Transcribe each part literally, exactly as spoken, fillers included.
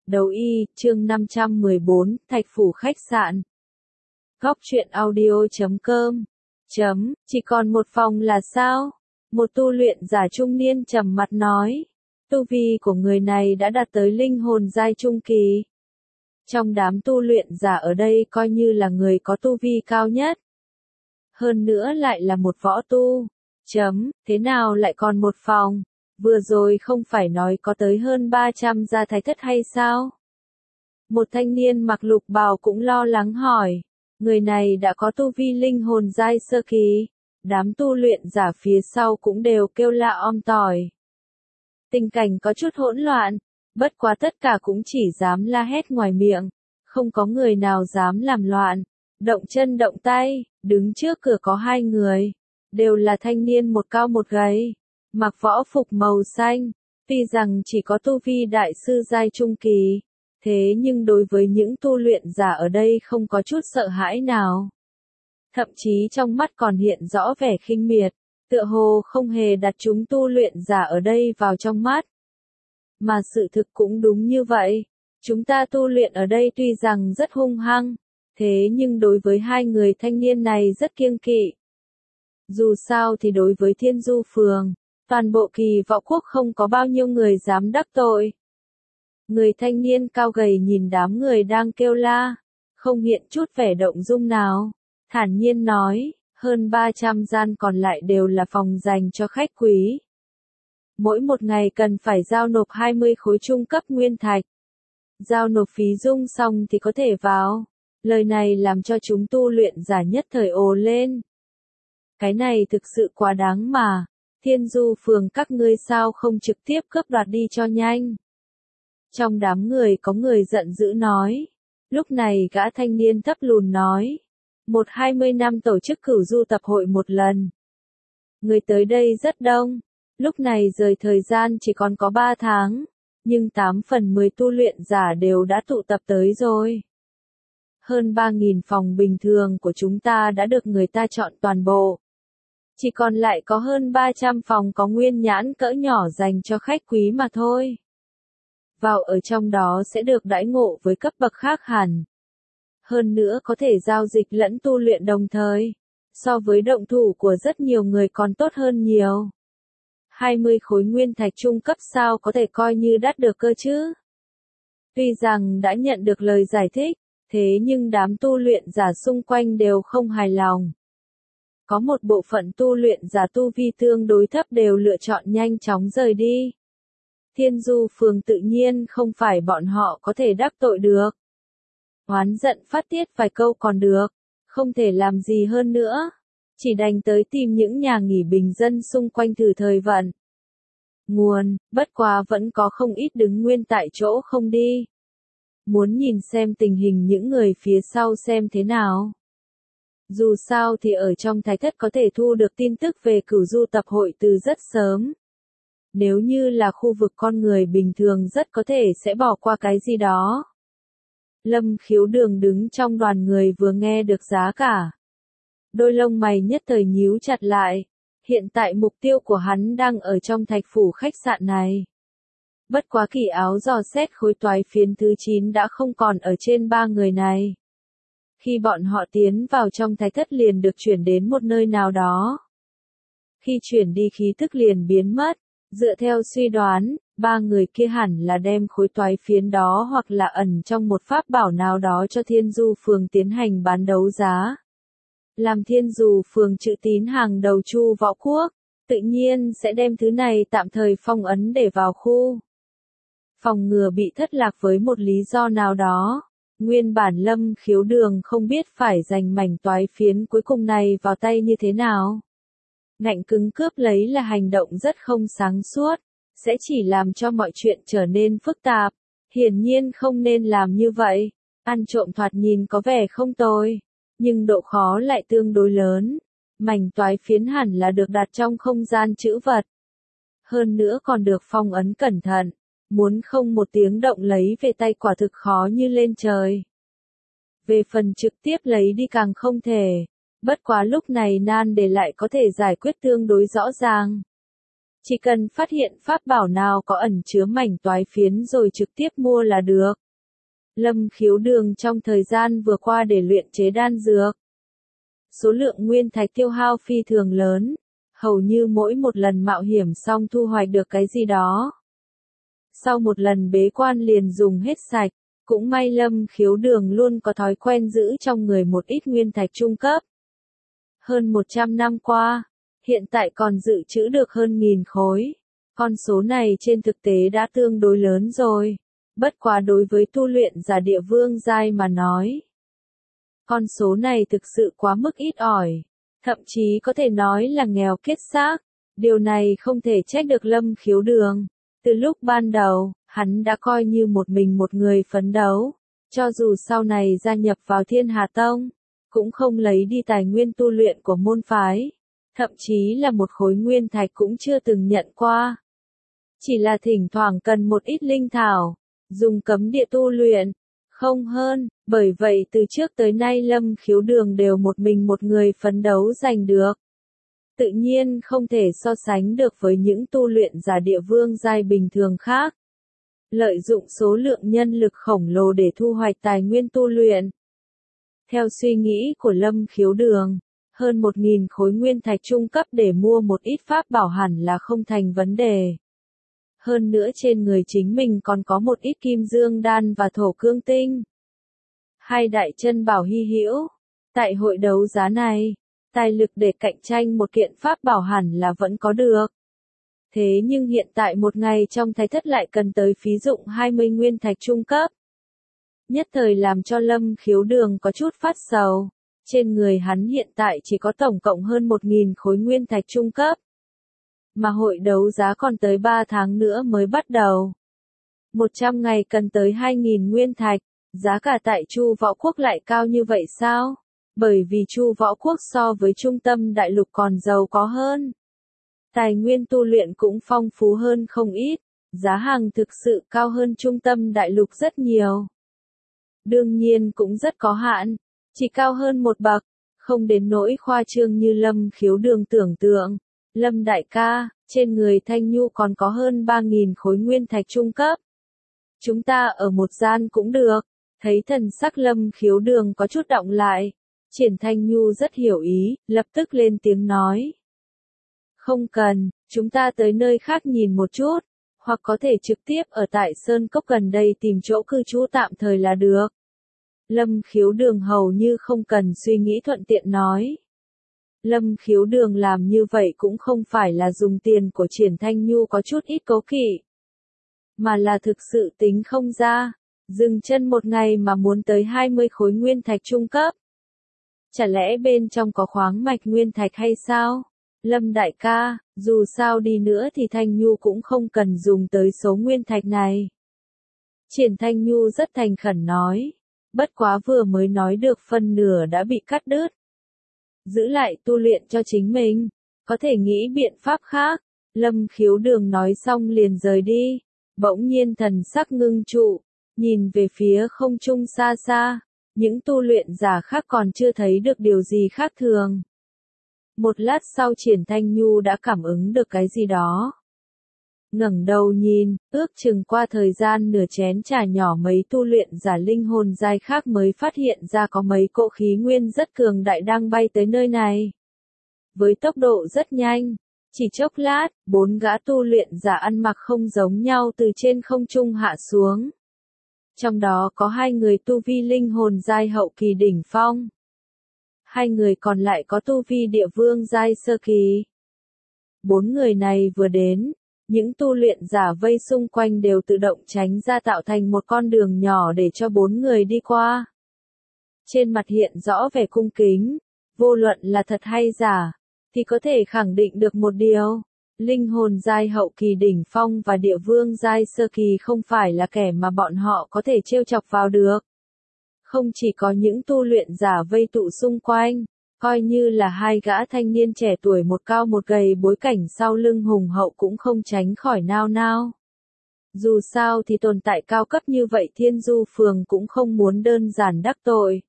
Đấu y, chương năm trăm mười bốn, Thạch Phủ khách sạn. Góc truyện audio chấm com. Chấm, chỉ còn một phòng là sao? Một tu luyện giả trung niên trầm mặt nói. Tu vi của người này đã đạt tới linh hồn giai trung kỳ. Trong đám tu luyện giả ở đây coi như là người có tu vi cao nhất. Hơn nữa lại là một võ tu. Chấm, thế nào lại còn một phòng? Vừa rồi không phải nói có tới hơn ba trăm gia thái thất hay sao? Một thanh niên mặc lục bào cũng lo lắng hỏi. Người này đã có tu vi linh hồn giai sơ kỳ. Đám tu luyện giả phía sau cũng đều kêu la om tỏi. Tình cảnh có chút hỗn loạn. Bất quá tất cả cũng chỉ dám la hét ngoài miệng. Không có người nào dám làm loạn. Động chân động tay, đứng trước cửa có hai người. Đều là thanh niên một cao một gầy. Mặc võ phục màu xanh, tuy rằng chỉ có tu vi đại sư giai trung kỳ, thế nhưng đối với những tu luyện giả ở đây không có chút sợ hãi nào. Thậm chí trong mắt còn hiện rõ vẻ khinh miệt, tựa hồ không hề đặt chúng tu luyện giả ở đây vào trong mắt. Mà sự thực cũng đúng như vậy, chúng ta tu luyện ở đây tuy rằng rất hung hăng, thế nhưng đối với hai người thanh niên này rất kiêng kỵ. Dù sao thì đối với Thiên Du Phường, toàn bộ Kỳ Võ Quốc không có bao nhiêu người dám đắc tội. Người thanh niên cao gầy nhìn đám người đang kêu la, không hiện chút vẻ động dung nào, thản nhiên nói, hơn ba trăm gian còn lại đều là phòng dành cho khách quý. Mỗi một ngày cần phải giao nộp hai mươi khối trung cấp nguyên thạch. Giao nộp phí dung xong thì có thể vào. Lời này làm cho chúng tu luyện giả nhất thời ồ lên. Cái này thực sự quá đáng mà. Thiên Du Phường các ngươi sao không trực tiếp cướp đoạt đi cho nhanh. Trong đám người có người giận dữ nói. Lúc này gã thanh niên thấp lùn nói. Một hai mươi năm tổ chức cửu du tập hội một lần. Người tới đây rất đông. Lúc này rời thời gian chỉ còn có ba tháng. Nhưng tám phần mười tu luyện giả đều đã tụ tập tới rồi. Hơn ba nghìn phòng bình thường của chúng ta đã được người ta chọn toàn bộ. Chỉ còn lại có hơn ba trăm phòng có nguyên nhãn cỡ nhỏ dành cho khách quý mà thôi. Vào ở trong đó sẽ được đãi ngộ với cấp bậc khác hẳn. Hơn nữa có thể giao dịch lẫn tu luyện đồng thời. So với động thủ của rất nhiều người còn tốt hơn nhiều. hai mươi khối nguyên thạch trung cấp sao có thể coi như đắt được cơ chứ. Tuy rằng đã nhận được lời giải thích, thế nhưng đám tu luyện giả xung quanh đều không hài lòng. Có một bộ phận tu luyện giả tu vi tương đối thấp đều lựa chọn nhanh chóng rời đi. Thiên Du Phường tự nhiên không phải bọn họ có thể đắc tội được. Oán giận phát tiết vài câu còn được, không thể làm gì hơn nữa. Chỉ đành tới tìm những nhà nghỉ bình dân xung quanh thử thời vận. Nguồn, bất quá vẫn có không ít đứng nguyên tại chỗ không đi. Muốn nhìn xem tình hình những người phía sau xem thế nào. Dù sao thì ở trong thái thất có thể thu được tin tức về cửu du tập hội từ rất sớm. Nếu như là khu vực con người bình thường rất có thể sẽ bỏ qua cái gì đó. Lâm Khiếu Đường đứng trong đoàn người vừa nghe được giá cả. Đôi lông mày nhất thời nhíu chặt lại. Hiện tại mục tiêu của hắn đang ở trong Thạch Phủ khách sạn này. Bất quá kỳ áo dò xét khối toái phiến thứ chín đã không còn ở trên ba người này. Khi bọn họ tiến vào trong thái thất liền được chuyển đến một nơi nào đó. Khi chuyển đi khí tức liền biến mất, dựa theo suy đoán, ba người kia hẳn là đem khối toái phiến đó hoặc là ẩn trong một pháp bảo nào đó cho Thiên Du Phường tiến hành bán đấu giá. Làm Thiên Du Phường chữ tín hàng đầu Chu Võ Quốc, tự nhiên sẽ đem thứ này tạm thời phong ấn để vào khu. Phòng ngừa bị thất lạc với một lý do nào đó. Nguyên bản Lâm Khiếu Đường không biết phải giành mảnh toái phiến cuối cùng này vào tay như thế nào. Ngạnh cứng cướp lấy là hành động rất không sáng suốt, sẽ chỉ làm cho mọi chuyện trở nên phức tạp. Hiển nhiên không nên làm như vậy. Ăn trộm thoạt nhìn có vẻ không tồi, nhưng độ khó lại tương đối lớn. Mảnh toái phiến hẳn là được đặt trong không gian trữ vật. Hơn nữa còn được phong ấn cẩn thận. Muốn không một tiếng động lấy về tay quả thực khó như lên trời. Về phần trực tiếp lấy đi càng không thể. Bất quá lúc này nan để lại có thể giải quyết tương đối rõ ràng. Chỉ cần phát hiện pháp bảo nào có ẩn chứa mảnh toái phiến rồi trực tiếp mua là được. Lâm Khiếu Đường trong thời gian vừa qua để luyện chế đan dược. Số lượng nguyên thạch tiêu hao phi thường lớn, hầu như mỗi một lần mạo hiểm xong thu hoạch được cái gì đó. Sau một lần bế quan liền dùng hết sạch, cũng may Lâm Khiếu Đường luôn có thói quen giữ trong người một ít nguyên thạch trung cấp. Hơn một trăm năm qua, hiện tại còn dự trữ được hơn nghìn khối. Con số này trên thực tế đã tương đối lớn rồi. Bất quá đối với tu luyện giả địa vương giai mà nói, con số này thực sự quá mức ít ỏi, thậm chí có thể nói là nghèo kiết xác. Điều này không thể trách được Lâm Khiếu Đường. Từ lúc ban đầu, hắn đã coi như một mình một người phấn đấu, cho dù sau này gia nhập vào Thiên Hà Tông, cũng không lấy đi tài nguyên tu luyện của môn phái, thậm chí là một khối nguyên thạch cũng chưa từng nhận qua. Chỉ là thỉnh thoảng cần một ít linh thảo, dùng cấm địa tu luyện, không hơn, bởi vậy từ trước tới nay Lâm Khiếu Đường đều một mình một người phấn đấu giành được. Tự nhiên không thể so sánh được với những tu luyện giả địa vương giai bình thường khác. Lợi dụng số lượng nhân lực khổng lồ để thu hoạch tài nguyên tu luyện. Theo suy nghĩ của Lâm Khiếu Đường, hơn một nghìn khối nguyên thạch trung cấp để mua một ít pháp bảo hẳn là không thành vấn đề. Hơn nữa trên người chính mình còn có một ít kim dương đan và thổ cương tinh. Hai đại chân bảo hy hữu. Tại hội đấu giá này, tài lực để cạnh tranh một kiện pháp bảo hẳn là vẫn có được. Thế nhưng hiện tại một ngày trong thái thất lại cần tới phí dụng hai mươi nguyên thạch trung cấp. Nhất thời làm cho Lâm Khiếu Đường có chút phát sầu. Trên người hắn hiện tại chỉ có tổng cộng hơn một nghìn khối nguyên thạch trung cấp. Mà hội đấu giá còn tới ba tháng nữa mới bắt đầu. một trăm ngày cần tới hai nghìn nguyên thạch, giá cả tại Chu Võ Quốc lại cao như vậy sao? Bởi vì Chu Võ Quốc so với trung tâm đại lục còn giàu có hơn. Tài nguyên tu luyện cũng phong phú hơn không ít, giá hàng thực sự cao hơn trung tâm đại lục rất nhiều. Đương nhiên cũng rất có hạn, chỉ cao hơn một bậc, không đến nỗi khoa trương như Lâm Khiếu Đường tưởng tượng. Lâm đại ca, trên người Thanh Nhu còn có hơn ba nghìn khối nguyên thạch trung cấp. Chúng ta ở một gian cũng được. Thấy thần sắc Lâm Khiếu Đường có chút động lại. Triển Thanh Nhu rất hiểu ý, lập tức lên tiếng nói. Không cần, chúng ta tới nơi khác nhìn một chút, hoặc có thể trực tiếp ở tại Sơn Cốc gần đây tìm chỗ cư trú tạm thời là được. Lâm Khiếu Đường hầu như không cần suy nghĩ thuận tiện nói. Lâm Khiếu Đường làm như vậy cũng không phải là dùng tiền của Triển Thanh Nhu có chút ít cố kỵ, mà là thực sự tính không ra, dừng chân một ngày mà muốn tới hai mươi khối nguyên thạch trung cấp. Chả lẽ bên trong có khoáng mạch nguyên thạch hay sao? Lâm đại ca, dù sao đi nữa thì Thanh Nhu cũng không cần dùng tới số nguyên thạch này. Triển Thanh Nhu rất thành khẩn nói, bất quá vừa mới nói được phân nửa đã bị cắt đứt. Giữ lại tu luyện cho chính mình, có thể nghĩ biện pháp khác. Lâm Khiếu Đường nói xong liền rời đi, bỗng nhiên thần sắc ngưng trụ, nhìn về phía không trung xa xa, những tu luyện giả khác còn chưa thấy được điều gì khác thường. Một lát sau Triển Thanh Nhu đã cảm ứng được cái gì đó. Ngẩng đầu nhìn, ước chừng qua thời gian nửa chén trà nhỏ mấy tu luyện giả linh hồn giai khác mới phát hiện ra có mấy cỗ khí nguyên rất cường đại đang bay tới nơi này. Với tốc độ rất nhanh, chỉ chốc lát, bốn gã tu luyện giả ăn mặc không giống nhau từ trên không trung hạ xuống. Trong đó có hai người tu vi linh hồn giai hậu kỳ đỉnh phong. Hai người còn lại có tu vi địa vương giai sơ kỳ. Bốn người này vừa đến, những tu luyện giả vây xung quanh đều tự động tránh ra tạo thành một con đường nhỏ để cho bốn người đi qua. Trên mặt hiện rõ vẻ cung kính, vô luận là thật hay giả, thì có thể khẳng định được một điều, linh hồn giai hậu kỳ đỉnh phong và địa vương giai sơ kỳ không phải là kẻ mà bọn họ có thể trêu chọc vào được. Không chỉ có những tu luyện giả vây tụ xung quanh, coi như là hai gã thanh niên trẻ tuổi một cao một gầy bối cảnh sau lưng hùng hậu cũng không tránh khỏi nao nao. Dù sao thì tồn tại cao cấp như vậy Thiên Du Phường cũng không muốn đơn giản đắc tội.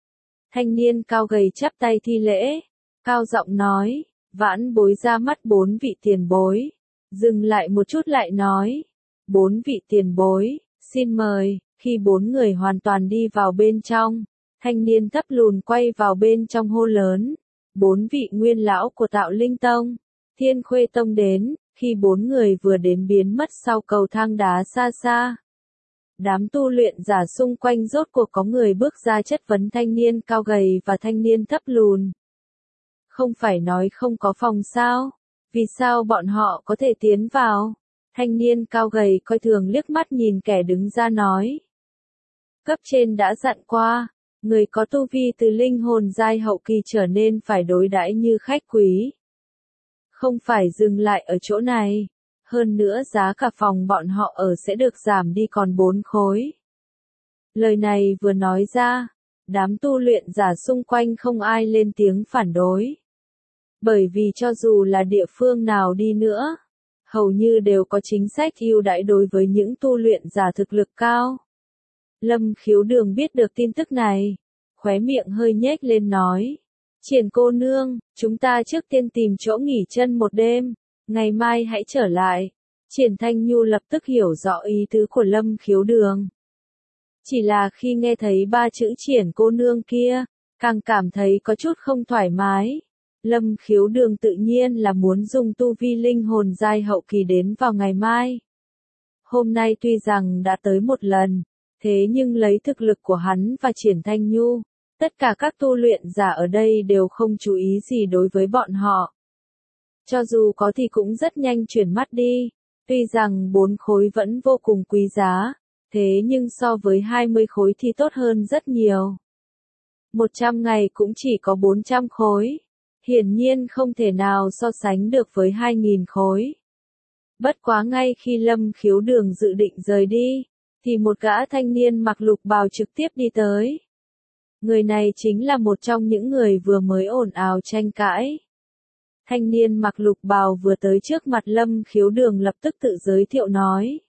Thanh niên cao gầy chắp tay thi lễ, cao giọng nói, vãn bối ra mắt bốn vị tiền bối. Dừng lại một chút lại nói. Bốn vị tiền bối, xin mời. Khi bốn người hoàn toàn đi vào bên trong, thanh niên thấp lùn quay vào bên trong hô lớn. Bốn vị nguyên lão của Tạo Linh Tông, Thiên Khuê Tông đến. Khi bốn người vừa đến biến mất sau cầu thang đá xa xa. Đám tu luyện giả xung quanh rốt cuộc có người bước ra chất vấn thanh niên cao gầy và thanh niên thấp lùn. Không phải nói không có phòng sao? Vì sao bọn họ có thể tiến vào? Thanh niên cao gầy coi thường liếc mắt nhìn kẻ đứng ra nói. Cấp trên đã dặn qua, người có tu vi từ linh hồn giai hậu kỳ trở nên phải đối đãi như khách quý. Không phải dừng lại ở chỗ này. Hơn nữa giá cả phòng bọn họ ở sẽ được giảm đi còn bốn khối. Lời này vừa nói ra, đám tu luyện giả xung quanh không ai lên tiếng phản đối. Bởi vì cho dù là địa phương nào đi nữa, hầu như đều có chính sách ưu đãi đối với những tu luyện giả thực lực cao. Lâm Khiếu Đường biết được tin tức này, khóe miệng hơi nhếch lên nói. Triển cô nương, chúng ta trước tiên tìm chỗ nghỉ chân một đêm, ngày mai hãy trở lại. Triển Thanh Nhu lập tức hiểu rõ ý tứ của Lâm Khiếu Đường. Chỉ là khi nghe thấy ba chữ triển cô nương kia, càng cảm thấy có chút không thoải mái. Lâm Khiếu Đường tự nhiên là muốn dùng tu vi linh hồn giai hậu kỳ đến vào ngày mai. Hôm nay tuy rằng đã tới một lần, thế nhưng lấy thực lực của hắn và Triển Thanh Nhu, tất cả các tu luyện giả ở đây đều không chú ý gì đối với bọn họ. Cho dù có thì cũng rất nhanh chuyển mắt đi, tuy rằng bốn khối vẫn vô cùng quý giá, thế nhưng so với hai mươi khối thì tốt hơn rất nhiều. một trăm ngày cũng chỉ có bốn trăm khối, hiển nhiên không thể nào so sánh được với hai nghìn khối. Bất quá ngay khi Lâm Khiếu Đường dự định rời đi, thì một gã thanh niên mặc lục bào trực tiếp đi tới. Người này chính là một trong những người vừa mới ồn ào tranh cãi. Thanh niên mặc lục bào vừa tới trước mặt Lâm Khiếu Đường lập tức tự giới thiệu nói.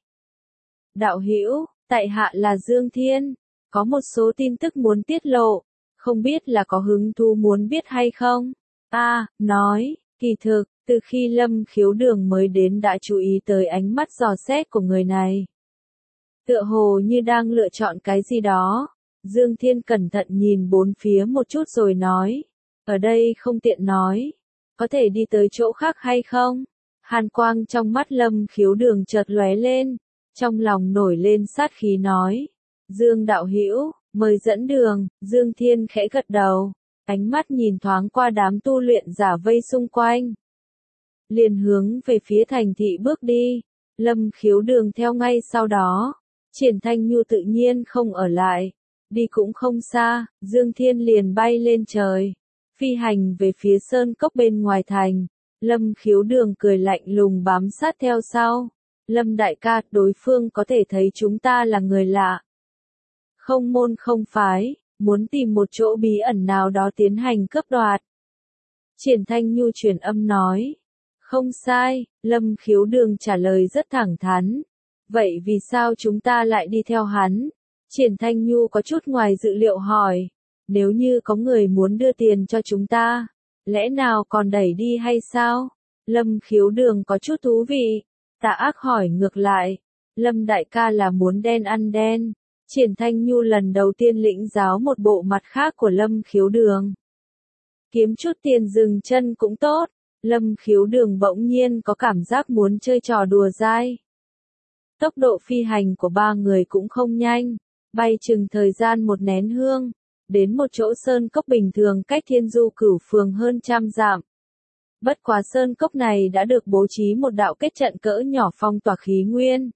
Đạo hữu, tại hạ là Dương Thiên, có một số tin tức muốn tiết lộ, không biết là có hứng thú muốn biết hay không? Ta, nói, kỳ thực, từ khi Lâm Khiếu Đường mới đến đã chú ý tới ánh mắt dò xét của người này. Tựa hồ như đang lựa chọn cái gì đó. Dương Thiên cẩn thận nhìn bốn phía một chút rồi nói. Ở đây không tiện nói. Có thể đi tới chỗ khác hay không? Hàn quang trong mắt Lâm Khiếu Đường chợt lóe lên. Trong lòng nổi lên sát khí nói. Dương đạo hữu, mời dẫn đường. Dương Thiên khẽ gật đầu. Ánh mắt nhìn thoáng qua đám tu luyện giả vây xung quanh. Liền hướng về phía thành thị bước đi. Lâm Khiếu Đường theo ngay sau đó. Triển Thanh Nhu tự nhiên không ở lại. Đi cũng không xa, Dương Thiên liền bay lên trời. Phi hành về phía sơn cốc bên ngoài thành. Lâm Khiếu Đường cười lạnh lùng bám sát theo sau. Lâm đại ca, đối phương có thể thấy chúng ta là người lạ. Không môn không phái, muốn tìm một chỗ bí ẩn nào đó tiến hành cướp đoạt. Triển Thanh Nhu truyền âm nói. Không sai, Lâm Khiếu Đường trả lời rất thẳng thắn. Vậy vì sao chúng ta lại đi theo hắn? Triển Thanh Nhu có chút ngoài dự liệu hỏi. Nếu như có người muốn đưa tiền cho chúng ta, lẽ nào còn đẩy đi hay sao? Lâm Khiếu Đường có chút thú vị. Tà ác hỏi ngược lại. Lâm đại ca là muốn đen ăn đen. Triển Thanh Nhu lần đầu tiên lĩnh giáo một bộ mặt khác của Lâm Khiếu Đường. Kiếm chút tiền dừng chân cũng tốt. Lâm Khiếu Đường bỗng nhiên có cảm giác muốn chơi trò đùa dai. Tốc độ phi hành của ba người cũng không nhanh, bay chừng thời gian một nén hương, đến một chỗ sơn cốc bình thường cách Thiên Du Cửu Phường hơn trăm dặm. Bất quá sơn cốc này đã được bố trí một đạo kết trận cỡ nhỏ phong tỏa khí nguyên.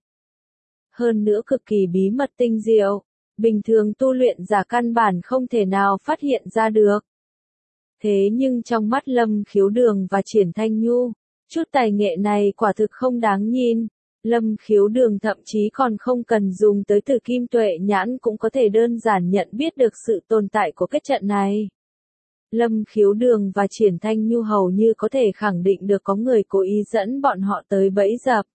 Hơn nữa cực kỳ bí mật tinh diệu, bình thường tu luyện giả căn bản không thể nào phát hiện ra được. Thế nhưng trong mắt Lâm Khiếu Đường và Triển Thanh Nhu, chút tài nghệ này quả thực không đáng nhìn. Lâm Khiếu Đường thậm chí còn không cần dùng tới từ kim tuệ nhãn cũng có thể đơn giản nhận biết được sự tồn tại của kết trận này. Lâm Khiếu Đường và Triển Thanh Nhu hầu như có thể khẳng định được có người cố ý dẫn bọn họ tới bẫy dập.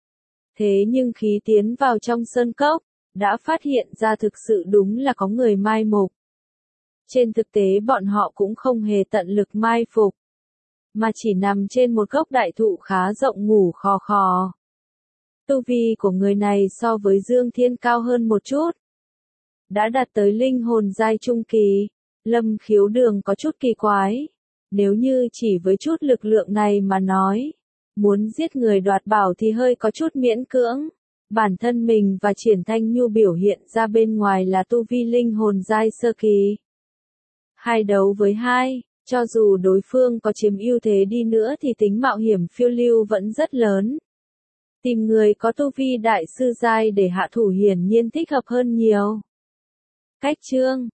Thế nhưng khi tiến vào trong sơn cốc, đã phát hiện ra thực sự đúng là có người mai mục. Trên thực tế bọn họ cũng không hề tận lực mai phục. mà chỉ nằm trên một gốc đại thụ khá rộng ngủ khò khò. Tu vi của người này so với Dương Thiên cao hơn một chút. Đã đạt tới linh hồn giai trung kỳ. Lâm Khiếu Đường có chút kỳ quái. Nếu như chỉ với chút lực lượng này mà nói, muốn giết người đoạt bảo thì hơi có chút miễn cưỡng. Bản thân mình và Triển Thanh Nhu biểu hiện ra bên ngoài là tu vi linh hồn giai sơ kỳ. Hai đấu với hai, cho dù đối phương có chiếm ưu thế đi nữa thì tính mạo hiểm phiêu lưu vẫn rất lớn. Tìm người có tu vi đại sư giai để hạ thủ hiển nhiên thích hợp hơn nhiều. Cách chương